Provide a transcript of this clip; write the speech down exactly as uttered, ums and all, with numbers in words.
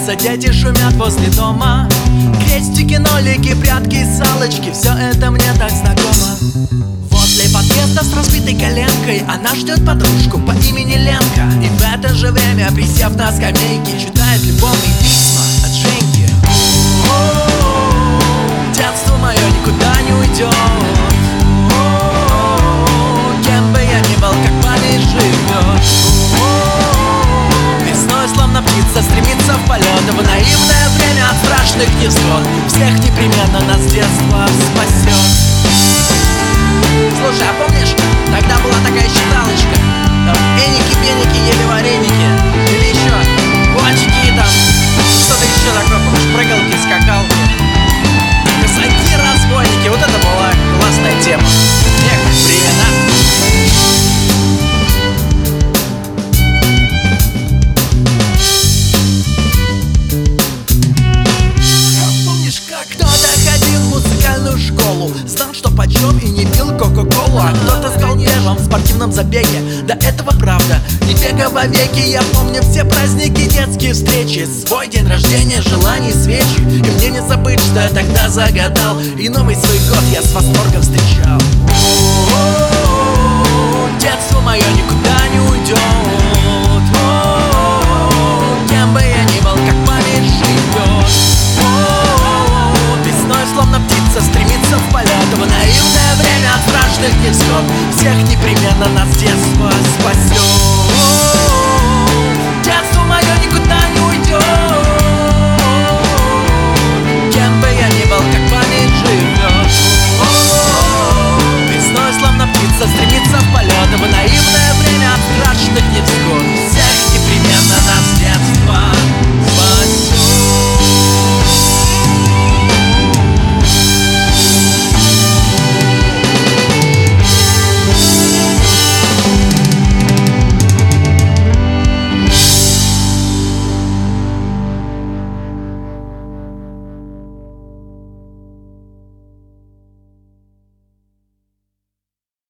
смеются, дети шумят возле дома. Крестики, нолики, прятки, салочки, все это мне так знакомо. Возле подъезда с разбитой коленкой она ждет подружку по имени Ленка. И в это же время, присев на скамейке, читает любовные письма от Женьки. Детство мое никуда не уйдет. Кем бы я ни был, как память живет. Весной, словно птица, стремится в полет. В наивное время от страшных невзгод всех непременно нас детство спасет. Слушай, а помнишь, тогда была такая считалочка? Там эники, пеники, ели вареники. Или еще очки там, что-то еще такое, помнишь, прыгалки, скакалки. Казаки, разбойники, вот это была классная тема. Эх, времена. Знал, что почем, и не пил кока-колу. А кто-то стал первым в спортивном забеге. Да этого правда, не бега вовеки. Я помню все праздники, детские встречи, свой день рождения, желаний, свечи. И мне не забыть, что я тогда загадал, и новый свой год я с восторгом встречал. Детство мое никуда не уйдет.